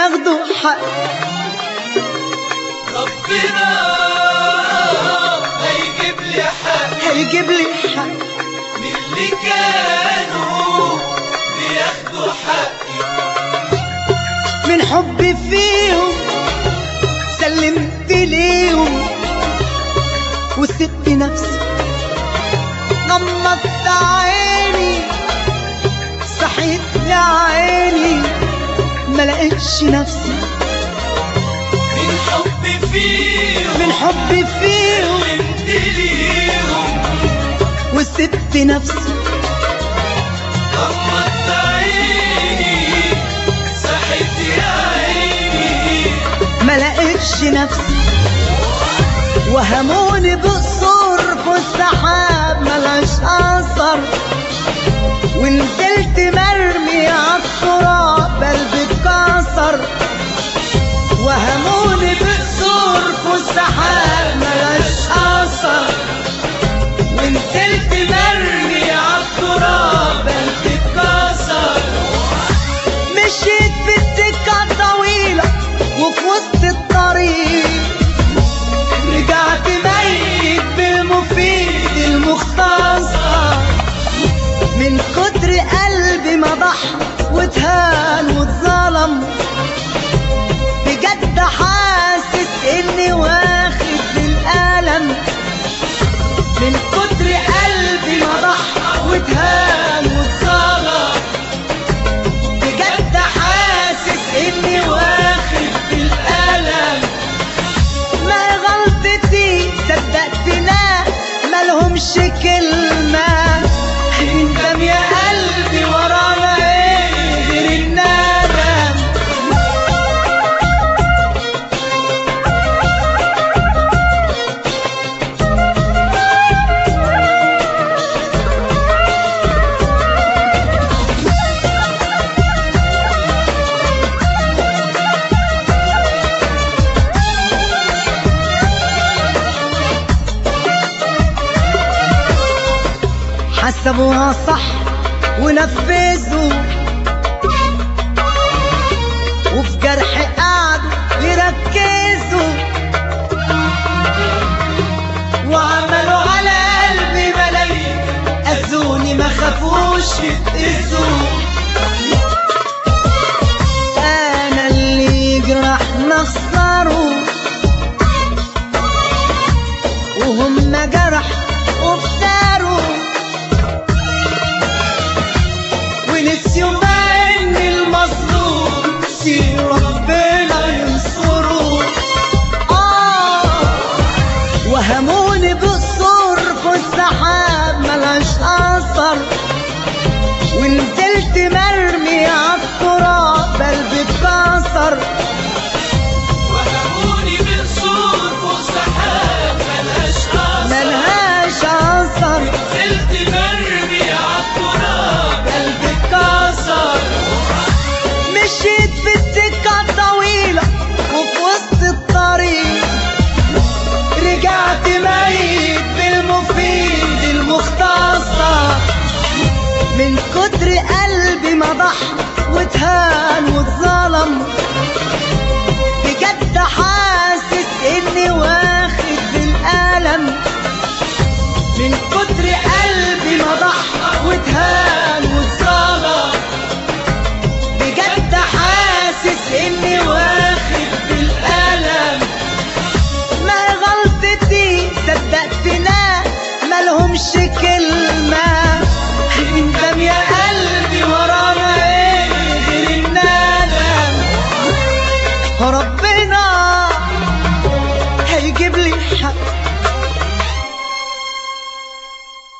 بياخدوا حق ربنا هيجيب لي حق، هيجيب لي حق من اللي كانوا بياخدوا حقي. من حبي فيهم سلمت ليهم وسبت نفسي، غمضت عيني صحيت يا عيني ما لقيتش نفسي. من حبي فيهم من حبي فيهم سلمت ليهم وسبت نفسي، غمضت عيني صحيت يا عيني ما لقيتش نفسي. وهموني بقصور في السحاب ملهاش اثر، ونزلت مرمي عالتراب قلبي اتكسر. وهموني بقصور في السحاب ملهاش اثر، ونزلت مرمي عالتراب قلبي اتكسر. مشيت في السكة طويلة وفي وسط الطريق رجعت ميت بالمفيد المختصر. من كتر قلبي ما ضحى واتهان واتظلم، بجد حاسس اني واخد بالألم. من كتر قلبي ما ضحى واتهان واتظلم، بجد حاسس اني واخد بالألم. ما غلطتي صدقت ناس مالهمش كلمة، ندم يا قلبي ورانا ايه غير الندم. حسبوها صح ونفذوا، وفي جرحي قعدوا يركزوا، وعملوا على قلبي ملايين أذوني ما خافوش يتأذوا. أنا اللي يجرح نخسره وهم جرح